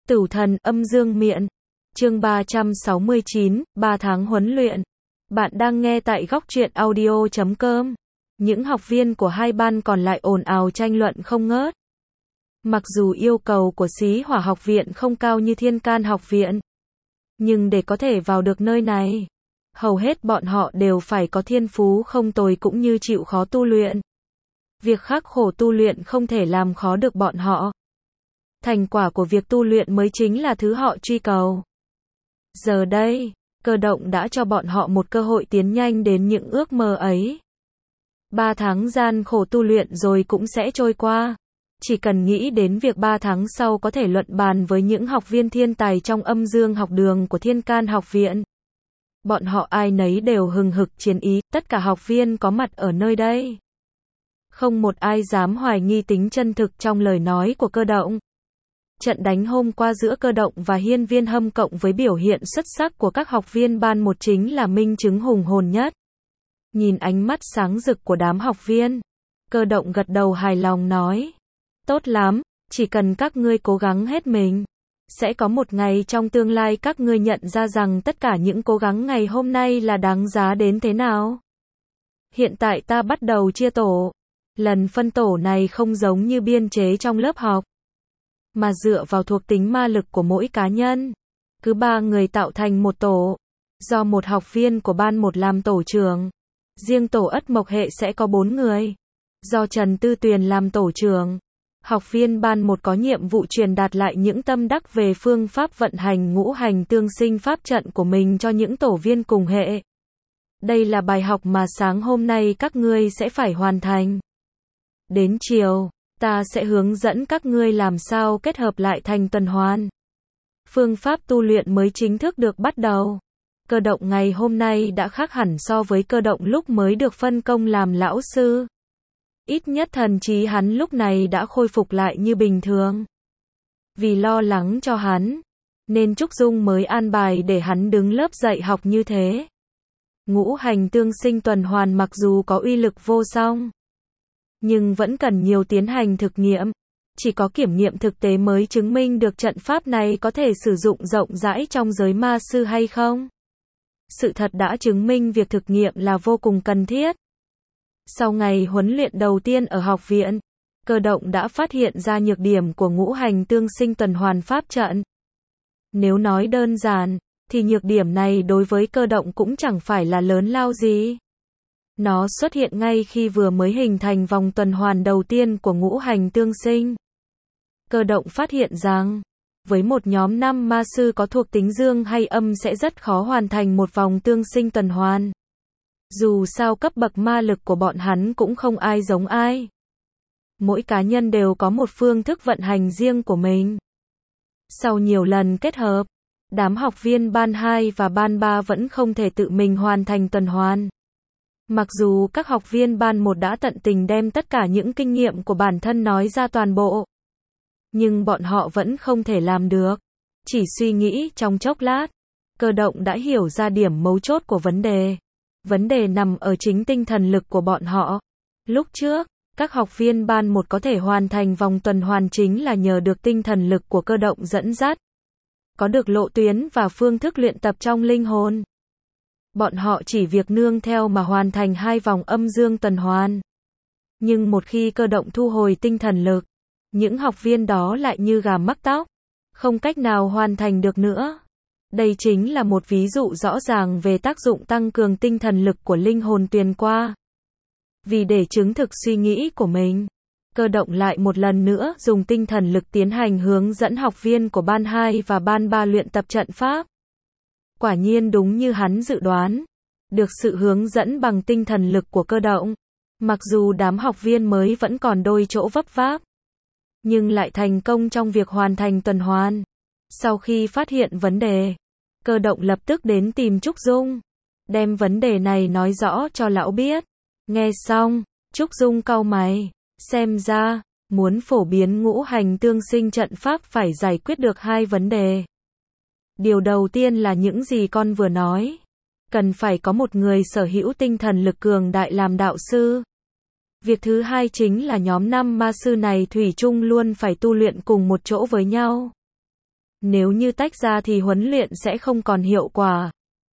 Tử thần âm dương miện. Chương 369, 3 tháng huấn luyện. Bạn đang nghe tại góc truyện audio.com. Những học viên của hai ban còn lại ồn ào tranh luận không ngớt. Mặc dù yêu cầu của Xí Hỏa học viện không cao như Thiên Can học viện, nhưng để có thể vào được nơi này, hầu hết bọn họ đều phải có thiên phú không tồi cũng như chịu khó tu luyện. Việc khắc khổ tu luyện không thể làm khó được bọn họ. Thành quả của việc tu luyện mới chính là thứ họ truy cầu. Giờ đây, Cơ Động đã cho bọn họ một cơ hội tiến nhanh đến những ước mơ ấy. 3 tháng gian khổ tu luyện rồi cũng sẽ trôi qua. Chỉ cần nghĩ đến việc 3 tháng sau có thể luận bàn với những học viên thiên tài trong âm dương học đường của Thiên Can học viện. Bọn họ ai nấy đều hừng hực chiến ý, tất cả học viên có mặt ở nơi đây. Không một ai dám hoài nghi tính chân thực trong lời nói của Cơ Động. Trận đánh hôm qua giữa Cơ Động và Hiên Viên Hâm cộng với biểu hiện xuất sắc của các học viên ban một chính là minh chứng hùng hồn nhất. Nhìn ánh mắt sáng rực của đám học viên, Cơ Động gật đầu hài lòng nói: tốt lắm, chỉ cần các ngươi cố gắng hết mình, sẽ có một ngày trong tương lai các ngươi nhận ra rằng tất cả những cố gắng ngày hôm nay là đáng giá đến thế nào. Hiện tại ta bắt đầu chia tổ. Lần phân tổ này không giống như biên chế trong lớp học, mà dựa vào thuộc tính ma lực của mỗi cá nhân. Cứ 3 người tạo thành một tổ, do một học viên của ban một làm tổ trưởng. Riêng tổ Ất Mộc hệ sẽ có 4 người, do Trần Tư Tuyền làm tổ trưởng. Học viên ban một có nhiệm vụ truyền đạt lại những tâm đắc về phương pháp vận hành ngũ hành tương sinh pháp trận của mình cho những tổ viên cùng hệ. Đây là bài học mà sáng hôm nay các ngươi sẽ phải hoàn thành. Đến chiều, ta sẽ hướng dẫn các ngươi làm sao kết hợp lại thành tuần hoàn. Phương pháp tu luyện mới chính thức được bắt đầu. Cơ Động ngày hôm nay đã khác hẳn so với Cơ Động lúc mới được phân công làm lão sư. Ít nhất thần trí hắn lúc này đã khôi phục lại như bình thường. Vì lo lắng cho hắn, nên Trúc Dung mới an bài để hắn đứng lớp dạy học như thế. Ngũ hành tương sinh tuần hoàn mặc dù có uy lực vô song, nhưng vẫn cần nhiều tiến hành thực nghiệm. Chỉ có kiểm nghiệm thực tế mới chứng minh được trận pháp này có thể sử dụng rộng rãi trong giới ma sư hay không. Sự thật đã chứng minh việc thực nghiệm là vô cùng cần thiết. Sau ngày huấn luyện đầu tiên ở học viện, Cơ Động đã phát hiện ra nhược điểm của ngũ hành tương sinh tuần hoàn pháp trận. Nếu nói đơn giản, thì nhược điểm này đối với Cơ Động cũng chẳng phải là lớn lao gì. Nó xuất hiện ngay khi vừa mới hình thành vòng tuần hoàn đầu tiên của ngũ hành tương sinh. Cơ Động phát hiện rằng, với một nhóm 5 ma sư có thuộc tính dương hay âm sẽ rất khó hoàn thành một vòng tương sinh tuần hoàn. Dù sao cấp bậc ma lực của bọn hắn cũng không ai giống ai. Mỗi cá nhân đều có một phương thức vận hành riêng của mình. Sau nhiều lần kết hợp, đám học viên ban 2 và ban 3 vẫn không thể tự mình hoàn thành tuần hoàn. Mặc dù các học viên ban 1 đã tận tình đem tất cả những kinh nghiệm của bản thân nói ra toàn bộ, nhưng bọn họ vẫn không thể làm được. Chỉ suy nghĩ trong chốc lát, Cơ Động đã hiểu ra điểm mấu chốt của vấn đề. Vấn đề nằm ở chính tinh thần lực của bọn họ. Lúc trước, các học viên ban 1 có thể hoàn thành vòng tuần hoàn chính là nhờ được tinh thần lực của Cơ Động dẫn dắt. Có được lộ tuyến và phương thức luyện tập trong linh hồn. Bọn họ chỉ việc nương theo mà hoàn thành 2 vòng âm dương tuần hoàn. Nhưng một khi Cơ Động thu hồi tinh thần lực, những học viên đó lại như gà mắc tóc, không cách nào hoàn thành được nữa. Đây chính là một ví dụ rõ ràng về tác dụng tăng cường tinh thần lực của linh hồn tuyền qua. Vì để chứng thực suy nghĩ của mình, Cơ Động lại một lần nữa dùng tinh thần lực tiến hành hướng dẫn học viên của ban 2 và ban 3 luyện tập trận pháp. Quả nhiên đúng như hắn dự đoán, được sự hướng dẫn bằng tinh thần lực của Cơ Động, mặc dù đám học viên mới vẫn còn đôi chỗ vấp váp, nhưng lại thành công trong việc hoàn thành tuần hoàn. Sau khi phát hiện vấn đề, Cơ Động lập tức đến tìm Trúc Dung, đem vấn đề này nói rõ cho lão biết. Nghe xong, Trúc Dung cau mày, xem ra, muốn phổ biến ngũ hành tương sinh trận pháp phải giải quyết được 2 vấn đề. Điều đầu tiên là những gì con vừa nói. Cần phải có một người sở hữu tinh thần lực cường đại làm đạo sư. Việc thứ hai chính là nhóm 5 ma sư này thủy chung luôn phải tu luyện cùng một chỗ với nhau. Nếu như tách ra thì huấn luyện sẽ không còn hiệu quả.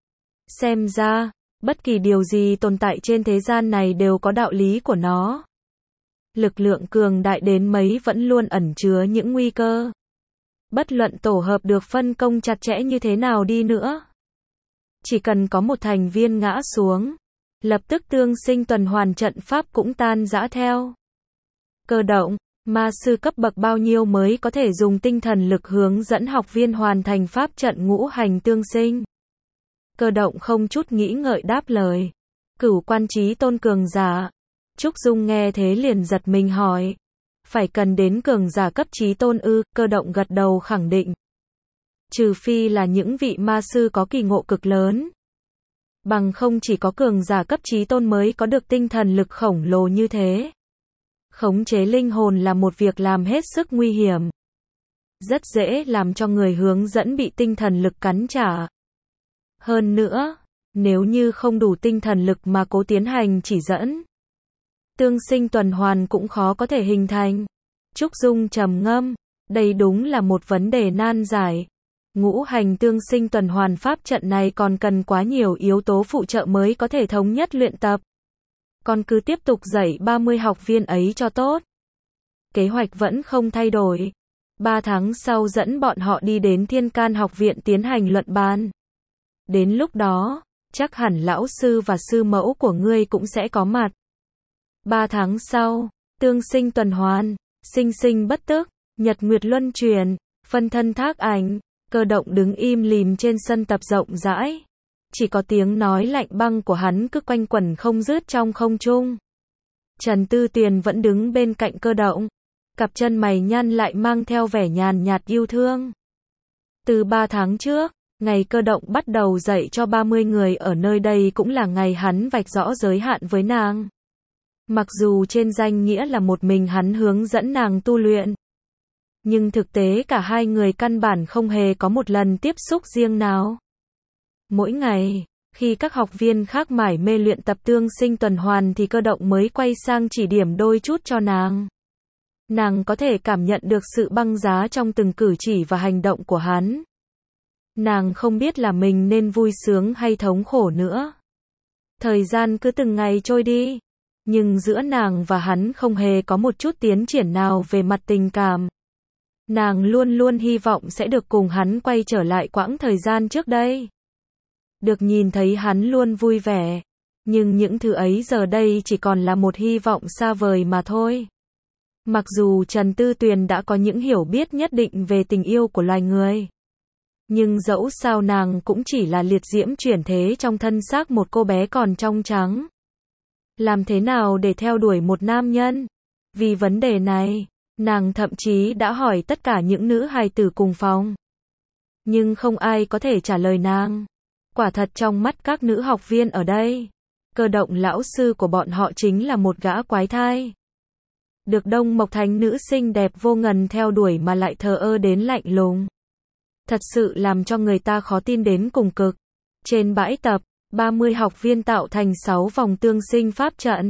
Xem ra, bất kỳ điều gì tồn tại trên thế gian này đều có đạo lý của nó. Lực lượng cường đại đến mấy vẫn luôn ẩn chứa những nguy cơ. Bất luận tổ hợp được phân công chặt chẽ như thế nào đi nữa, chỉ cần có một thành viên ngã xuống, lập tức tương sinh tuần hoàn trận pháp cũng tan rã theo. Cơ động, ma sư cấp bậc bao nhiêu mới có thể dùng tinh thần lực hướng dẫn học viên hoàn thành pháp trận ngũ hành tương sinh? Cơ động không chút nghĩ ngợi đáp lời. Cửu quan chí tôn cường giả. Trúc Dung nghe thế liền giật mình hỏi. Phải cần đến cường giả cấp chí tôn ư? Cơ động gật đầu khẳng định. Trừ phi là những vị ma sư có kỳ ngộ cực lớn. Bằng không chỉ có cường giả cấp chí tôn mới có được tinh thần lực khổng lồ như thế. Khống chế linh hồn là một việc làm hết sức nguy hiểm. Rất dễ làm cho người hướng dẫn bị tinh thần lực cắn trả. Hơn nữa, nếu như không đủ tinh thần lực mà cố tiến hành chỉ dẫn, tương sinh tuần hoàn cũng khó có thể hình thành. Trúc Dung trầm ngâm, đây đúng là một vấn đề nan giải. Ngũ hành tương sinh tuần hoàn pháp trận này còn cần quá nhiều yếu tố phụ trợ mới có thể thống nhất luyện tập. Còn cứ tiếp tục dạy 30 học viên ấy cho tốt. Kế hoạch vẫn không thay đổi. 3 tháng sau dẫn bọn họ đi đến Thiên Can học viện tiến hành luận bàn. Đến lúc đó, chắc hẳn lão sư và sư mẫu của ngươi cũng sẽ có mặt. 3 tháng sau, tương sinh tuần hoàn, sinh sinh bất tức, nhật nguyệt luân chuyển, phân thân thác ảnh, Cơ động đứng im lìm trên sân tập rộng rãi. Chỉ có tiếng nói lạnh băng của hắn cứ quanh quẩn không dứt trong không trung. Trần Tư Tuyền vẫn đứng bên cạnh Cơ động. Cặp chân mày nhăn lại mang theo vẻ nhàn nhạt yêu thương. Từ 3 tháng trước, ngày Cơ động bắt đầu dạy cho 30 người ở nơi đây cũng là ngày hắn vạch rõ giới hạn với nàng. Mặc dù trên danh nghĩa là một mình hắn hướng dẫn nàng tu luyện, nhưng thực tế cả hai người căn bản không hề có một lần tiếp xúc riêng nào. Mỗi ngày, khi các học viên khác mải mê luyện tập tương sinh tuần hoàn thì Cơ động mới quay sang chỉ điểm đôi chút cho nàng. Nàng có thể cảm nhận được sự băng giá trong từng cử chỉ và hành động của hắn. Nàng không biết là mình nên vui sướng hay thống khổ nữa. Thời gian cứ từng ngày trôi đi, nhưng giữa nàng và hắn không hề có một chút tiến triển nào về mặt tình cảm. Nàng luôn luôn hy vọng sẽ được cùng hắn quay trở lại quãng thời gian trước đây. Được nhìn thấy hắn luôn vui vẻ, nhưng những thứ ấy giờ đây chỉ còn là một hy vọng xa vời mà thôi. Mặc dù Trần Tư Tuyền đã có những hiểu biết nhất định về tình yêu của loài người, nhưng dẫu sao nàng cũng chỉ là liệt diễm chuyển thế trong thân xác một cô bé còn trong trắng. Làm thế nào để theo đuổi một nam nhân? Vì vấn đề này, nàng thậm chí đã hỏi tất cả những nữ hài tử cùng phòng. Nhưng không ai có thể trả lời nàng. Quả thật trong mắt các nữ học viên ở đây, Cơ động lão sư của bọn họ chính là một gã quái thai. Được Đông Mộc Thành nữ xinh đẹp vô ngần theo đuổi mà lại thờ ơ đến lạnh lùng. Thật sự làm cho người ta khó tin đến cùng cực. Trên bãi tập, 30 học viên tạo thành 6 vòng tương sinh pháp trận.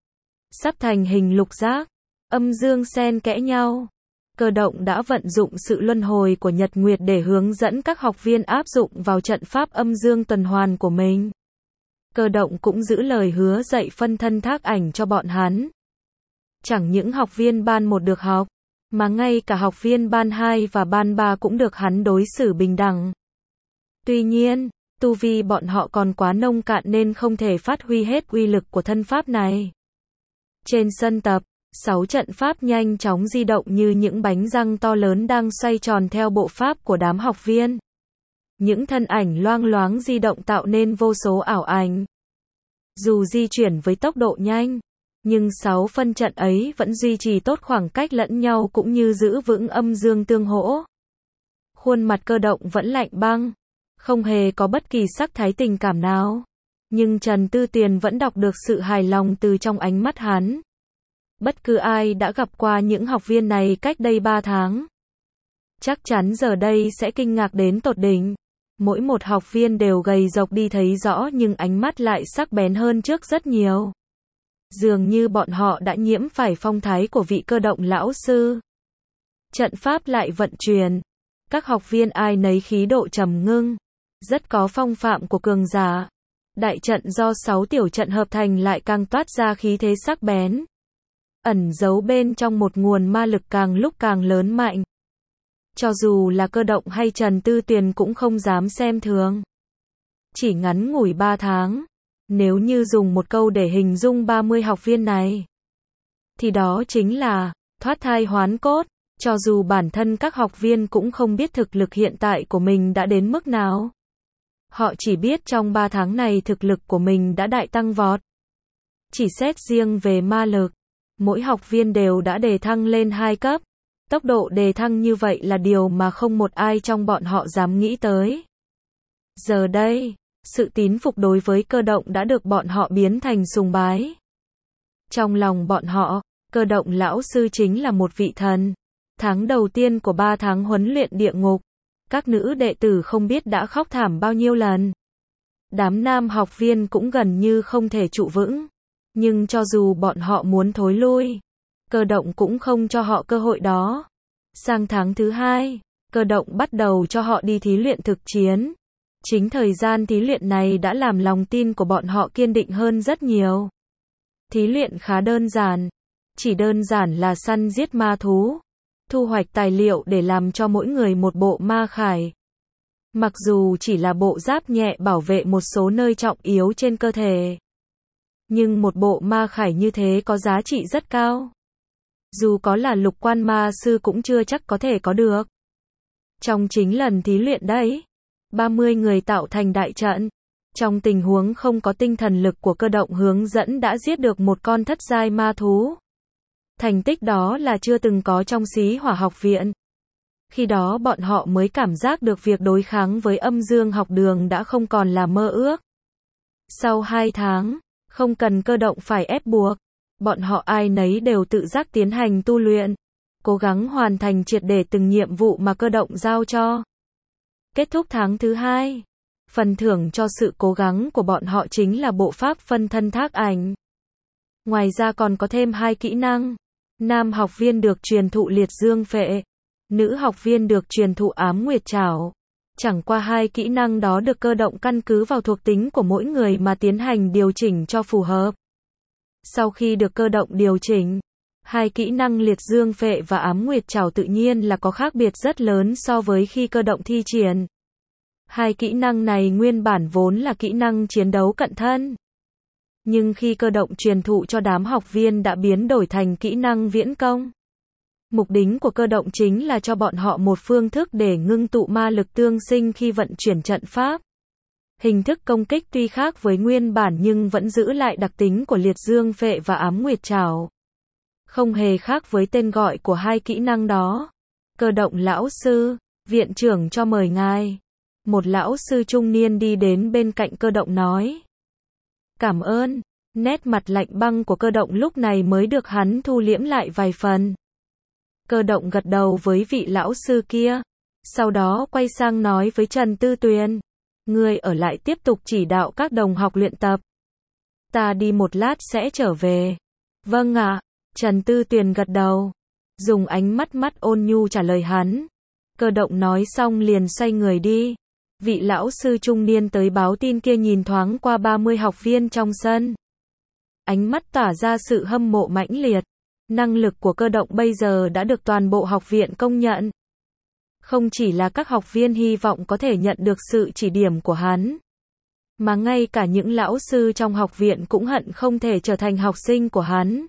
Sắp thành hình lục giác, âm dương xen kẽ nhau. Cơ động đã vận dụng sự luân hồi của Nhật Nguyệt để hướng dẫn các học viên áp dụng vào trận pháp âm dương tuần hoàn của mình. Cơ động cũng giữ lời hứa dạy phân thân thác ảnh cho bọn hắn. Chẳng những học viên ban 1 được học, mà ngay cả học viên ban 2 và ban 3 cũng được hắn đối xử bình đẳng. Tuy nhiên, tu vi bọn họ còn quá nông cạn nên không thể phát huy hết uy lực của thân pháp này. Trên sân tập, 6 trận pháp nhanh chóng di động như những bánh răng to lớn đang xoay tròn theo bộ pháp của đám học viên. Những thân ảnh loang loáng di động tạo nên vô số ảo ảnh. Dù di chuyển với tốc độ nhanh, nhưng 6 phân trận ấy vẫn duy trì tốt khoảng cách lẫn nhau cũng như giữ vững âm dương tương hỗ. Khuôn mặt Cơ động vẫn lạnh băng, không hề có bất kỳ sắc thái tình cảm nào. Nhưng Trần Tư Tuyền vẫn đọc được sự hài lòng từ trong ánh mắt hắn. Bất cứ ai đã gặp qua những học viên này cách đây 3 tháng, chắc chắn giờ đây sẽ kinh ngạc đến tột đỉnh. Mỗi một học viên đều gầy rộc đi thấy rõ nhưng ánh mắt lại sắc bén hơn trước rất nhiều. Dường như bọn họ đã nhiễm phải phong thái của vị Cơ động lão sư. Trận pháp lại vận chuyển. Các học viên ai nấy khí độ trầm ngưng, rất có phong phạm của cường giả. Đại trận do 6 tiểu trận hợp thành lại càng toát ra khí thế sắc bén, ẩn giấu bên trong một nguồn ma lực càng lúc càng lớn mạnh. Cho dù là Cơ Động hay Trần Tư Tuyền cũng không dám xem thường. Chỉ ngắn ngủi 3 tháng, nếu như dùng một câu để hình dung 30 học viên này, thì đó chính là thoát thai hoán cốt. Cho dù bản thân các học viên cũng không biết thực lực hiện tại của mình đã đến mức nào. Họ chỉ biết trong 3 tháng này thực lực của mình đã đại tăng vọt. Chỉ xét riêng về ma lực, mỗi học viên đều đã đề thăng lên 2 cấp. Tốc độ đề thăng như vậy là điều mà không một ai trong bọn họ dám nghĩ tới. Giờ đây, sự tín phục đối với Cơ Động đã được bọn họ biến thành sùng bái. Trong lòng bọn họ, Cơ Động lão sư chính là một vị thần. Tháng đầu tiên của 3 tháng huấn luyện địa ngục, các nữ đệ tử không biết đã khóc thảm bao nhiêu lần. Đám nam học viên cũng gần như không thể trụ vững. Nhưng cho dù bọn họ muốn thối lui, Cơ Động cũng không cho họ cơ hội đó. Sang tháng thứ 2, Cơ Động bắt đầu cho họ đi thí luyện thực chiến. Chính thời gian thí luyện này đã làm lòng tin của bọn họ kiên định hơn rất nhiều. Thí luyện khá đơn giản, chỉ đơn giản là săn giết ma thú, thu hoạch tài liệu để làm cho mỗi người một bộ ma khải. Mặc dù chỉ là bộ giáp nhẹ bảo vệ một số nơi trọng yếu trên cơ thể, nhưng một bộ ma khải như thế có giá trị rất cao. Dù có là lục quan ma sư cũng chưa chắc có thể có được. Trong chính lần thí luyện đấy, 30 người tạo thành đại trận. Trong tình huống không có tinh thần lực của Cơ Động hướng dẫn đã giết được một con thất giai ma thú. Thành tích đó là chưa từng có trong Xí Hỏa học viện. Khi đó bọn họ mới cảm giác được việc đối kháng với âm dương học đường đã không còn là mơ ước. Sau 2 tháng, không cần Cơ Động phải ép buộc, bọn họ ai nấy đều tự giác tiến hành tu luyện, cố gắng hoàn thành triệt để từng nhiệm vụ mà Cơ Động giao cho. Kết thúc tháng thứ 2, phần thưởng cho sự cố gắng của bọn họ chính là bộ pháp phân thân thác ảnh. Ngoài ra còn có thêm 2 kỹ năng. Nam học viên được truyền thụ liệt dương phệ, nữ học viên được truyền thụ ám nguyệt trảo. Chẳng qua 2 kỹ năng đó được Cơ Động căn cứ vào thuộc tính của mỗi người mà tiến hành điều chỉnh cho phù hợp. Sau khi được Cơ Động điều chỉnh, 2 kỹ năng liệt dương phệ và ám nguyệt trảo tự nhiên là có khác biệt rất lớn so với khi Cơ Động thi triển. 2 kỹ năng này nguyên bản vốn là kỹ năng chiến đấu cận thân. Nhưng khi Cơ Động truyền thụ cho đám học viên đã biến đổi thành kỹ năng viễn công. Mục đích của Cơ Động chính là cho bọn họ một phương thức để ngưng tụ ma lực tương sinh khi vận chuyển trận pháp. Hình thức công kích tuy khác với nguyên bản nhưng vẫn giữ lại đặc tính của liệt dương phệ và ám nguyệt trảo. Không hề khác với tên gọi của 2 kỹ năng đó. Cơ Động lão sư, viện trưởng cho mời ngài. Một lão sư trung niên đi đến bên cạnh Cơ Động nói. Cảm ơn. Nét mặt lạnh băng của Cơ Động lúc này mới được hắn thu liễm lại vài phần. Cơ Động gật đầu với vị lão sư kia. Sau đó quay sang nói với Trần Tư Tuyền. Ngươi ở lại tiếp tục chỉ đạo các đồng học luyện tập. Ta đi một lát sẽ trở về. Vâng ạ. Trần Tư Tuyền gật đầu. Dùng ánh mắt ôn nhu trả lời hắn. Cơ Động nói xong liền xoay người đi. Vị lão sư trung niên tới báo tin kia nhìn thoáng qua 30 học viên trong sân. Ánh mắt tỏa ra sự hâm mộ mãnh liệt. Năng lực của Cơ Động bây giờ đã được toàn bộ học viện công nhận. Không chỉ là các học viên hy vọng có thể nhận được sự chỉ điểm của hắn, mà ngay cả những lão sư trong học viện cũng hận không thể trở thành học sinh của hắn.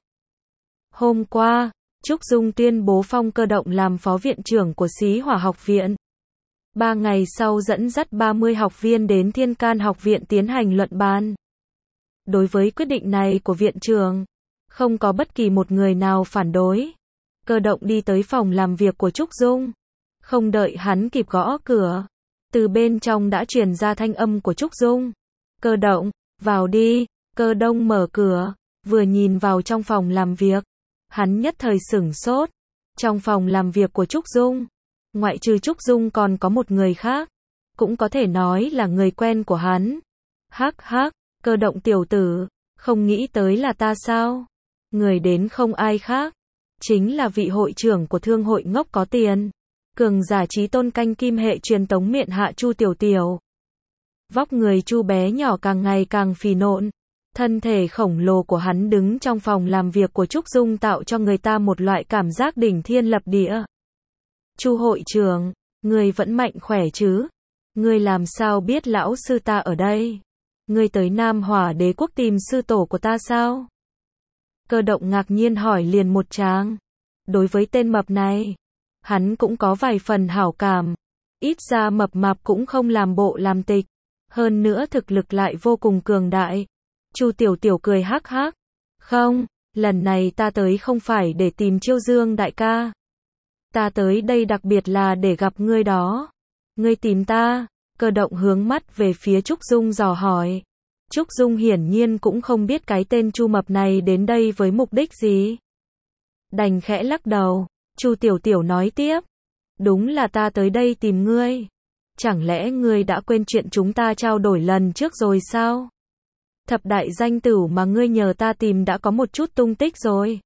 Hôm qua, Trúc Dung tuyên bố phong Cơ Động làm phó viện trưởng của Xí Hỏa học viện. 3 ngày sau dẫn dắt 30 học viên đến Thiên Can học viện tiến hành luận bàn. Đối với quyết định này của viện trưởng, không có bất kỳ một người nào phản đối. Cơ Động đi tới phòng làm việc của Trúc Dung. Không đợi hắn kịp gõ cửa, từ bên trong đã truyền ra thanh âm của Trúc Dung. Cơ Động, vào đi. Cơ Đông mở cửa, vừa nhìn vào trong phòng làm việc, hắn nhất thời sửng sốt. Trong phòng làm việc của Trúc Dung, ngoại trừ Trúc Dung còn có một người khác, cũng có thể nói là người quen của hắn. Hắc hắc, Cơ Động tiểu tử, không nghĩ tới là ta sao? Người đến không ai khác, chính là vị hội trưởng của thương hội ngốc có tiền. Cường giả chí tôn canh kim hệ truyền tống miện hạ Chu Tiểu Tiểu. Vóc người Chu bé nhỏ càng ngày càng phì nộn. Thân thể khổng lồ của hắn đứng trong phòng làm việc của Trúc Dung tạo cho người ta một loại cảm giác đỉnh thiên lập địa. Chu hội trưởng, ngươi vẫn mạnh khỏe chứ? Ngươi làm sao biết lão sư ta ở đây? Ngươi tới Nam Hỏa Đế quốc tìm sư tổ của ta sao? Cơ động ngạc nhiên hỏi liền một tràng. Đối với tên mập này, hắn cũng có vài phần hảo cảm. Ít ra mập mạp cũng không làm bộ làm tịch. Hơn nữa thực lực lại vô cùng cường đại. Chu Tiểu Tiểu cười hắc hắc. Không, lần này ta tới không phải để tìm Chiêu Dương đại ca. Ta tới đây đặc biệt là để gặp ngươi đó. Ngươi tìm ta? Cơ động hướng mắt về phía Trúc Dung dò hỏi. Trúc Dung hiển nhiên cũng không biết cái tên Chu mập này đến đây với mục đích gì. Đành khẽ lắc đầu. Chu Tiểu Tiểu nói tiếp. Đúng là ta tới đây tìm ngươi. Chẳng lẽ ngươi đã quên chuyện chúng ta trao đổi lần trước rồi sao? Thập đại danh tửu mà ngươi nhờ ta tìm đã có một chút tung tích rồi.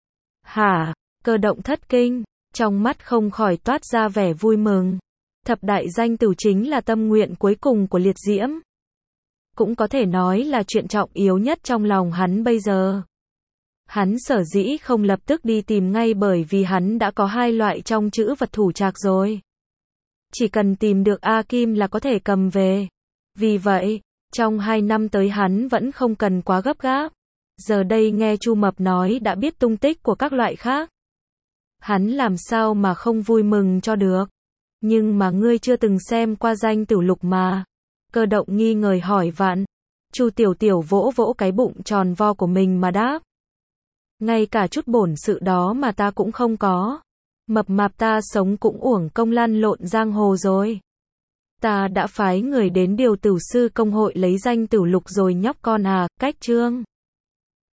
Hả? Cơ động thất kinh, trong mắt không khỏi toát ra vẻ vui mừng. Thập đại danh tửu chính là tâm nguyện cuối cùng của Liệt Diễm. Cũng có thể nói là chuyện trọng yếu nhất trong lòng hắn bây giờ. Hắn sở dĩ không lập tức đi tìm ngay bởi vì hắn đã có hai loại trong chữ vật thủ trạc rồi. Chỉ cần tìm được A Kim là có thể cầm về. Vì vậy, trong 2 năm tới hắn vẫn không cần quá gấp gáp. Giờ đây nghe Chu Mập nói đã biết tung tích của các loại khác. Hắn làm sao mà không vui mừng cho được. Nhưng mà ngươi chưa từng xem qua danh tửu lục mà. Cơ động nghi ngờ hỏi vặn. Chu Tiểu Tiểu vỗ vỗ cái bụng tròn vo của mình mà đáp. Ngay cả chút bổn sự đó mà ta cũng không có. Mập mạp ta sống cũng uổng công lăn lộn giang hồ rồi. Ta đã phái người đến điều tửu sư công hội lấy danh tửu lục rồi nhóc con à, cách chương.